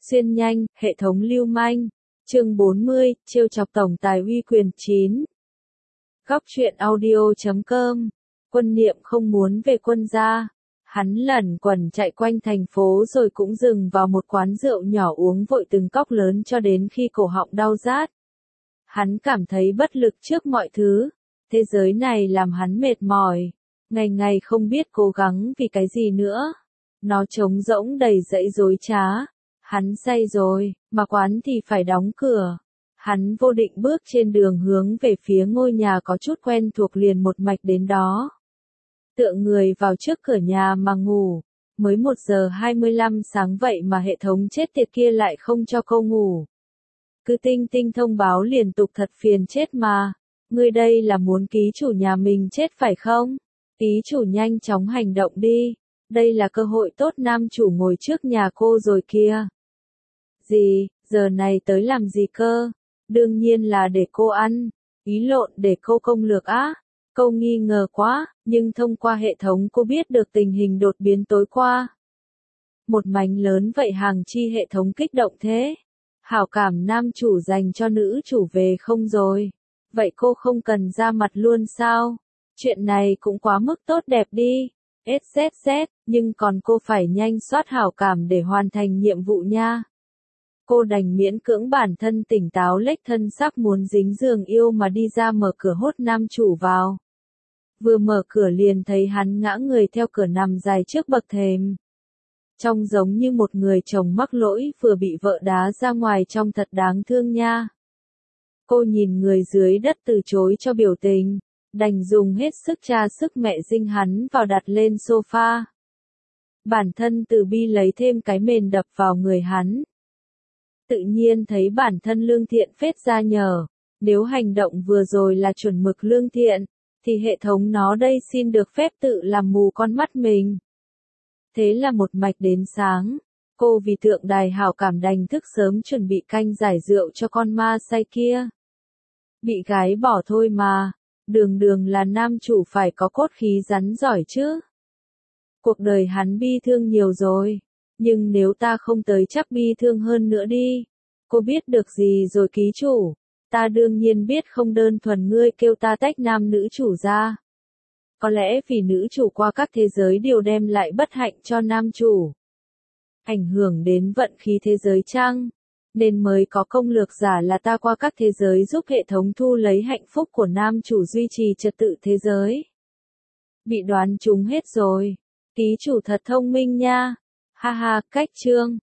Xuyên nhanh, hệ thống lưu manh. Chương 40, trêu chọc tổng tài uy quyền 9. Góc truyện audio.com. Quân Niệm không muốn về quân gia. Hắn lẩn quẩn chạy quanh thành phố rồi cũng dừng vào một quán rượu nhỏ uống vội từng cốc lớn cho đến khi cổ họng đau rát. Hắn cảm thấy bất lực trước mọi thứ. Thế giới này làm hắn mệt mỏi. Ngày ngày không biết cố gắng vì cái gì nữa. Nó trống rỗng đầy dãy dối trá. Hắn say rồi, mà quán thì phải đóng cửa. Hắn vô định bước trên đường hướng về phía ngôi nhà có chút quen thuộc liền một mạch đến đó. Tựa người vào trước cửa nhà mà ngủ. Mới 1:25 sáng vậy mà hệ thống chết tiệt kia lại không cho cô ngủ. Cứ tinh tinh thông báo liên tục thật phiền chết mà. Ngươi đây là muốn ký chủ nhà mình chết phải không? Ký chủ nhanh chóng hành động đi. Đây là cơ hội tốt, nam chủ ngồi trước nhà cô rồi kia. Gì, giờ này tới làm gì cơ? Đương nhiên là để cô ăn. Ý lộn, để cô công lược á. Câu nghi ngờ quá, nhưng thông qua hệ thống cô biết được tình hình đột biến tối qua. Một mảnh lớn vậy hàng chi hệ thống kích động thế? Hảo cảm nam chủ dành cho nữ chủ về không rồi? Vậy cô không cần ra mặt luôn sao? Chuyện này cũng quá mức tốt đẹp đi. SZZ, nhưng còn cô phải nhanh soát hảo cảm để hoàn thành nhiệm vụ nha. Cô đành miễn cưỡng bản thân tỉnh táo lếch thân sắc muốn dính giường yêu mà đi ra mở cửa hốt nam chủ vào. Vừa mở cửa liền thấy hắn ngã người theo cửa nằm dài trước bậc thềm. Trông giống như một người chồng mắc lỗi vừa bị vợ đá ra ngoài, trông thật đáng thương nha. Cô nhìn người dưới đất từ chối cho biểu tình, đành dùng hết sức cha sức mẹ dinh hắn vào đặt lên sofa. Bản thân từ bi lấy thêm cái mền đập vào người hắn. Tự nhiên thấy bản thân lương thiện phết ra nhờ, nếu hành động vừa rồi là chuẩn mực lương thiện, thì hệ thống nó đây xin được phép tự làm mù con mắt mình. Thế là một mạch đến sáng, cô vì tượng đài hảo cảm đành thức sớm chuẩn bị canh giải rượu cho con ma say kia. Bị gái bỏ thôi mà, đường đường là nam chủ phải có cốt khí rắn giỏi chứ. Cuộc đời hắn bi thương nhiều rồi, nhưng nếu ta không tới chắc bi thương hơn nữa đi. Cô biết được gì rồi ký chủ? Ta đương nhiên biết không đơn thuần ngươi kêu ta tách nam nữ chủ ra. Có lẽ vì nữ chủ qua các thế giới đều đem lại bất hạnh cho nam chủ. Ảnh hưởng đến vận khí thế giới chăng? Nên mới có công lược giả là ta qua các thế giới giúp hệ thống thu lấy hạnh phúc của nam chủ duy trì trật tự thế giới. Bị đoán trúng hết rồi. Ký chủ thật thông minh nha. Ha ha, cách chương.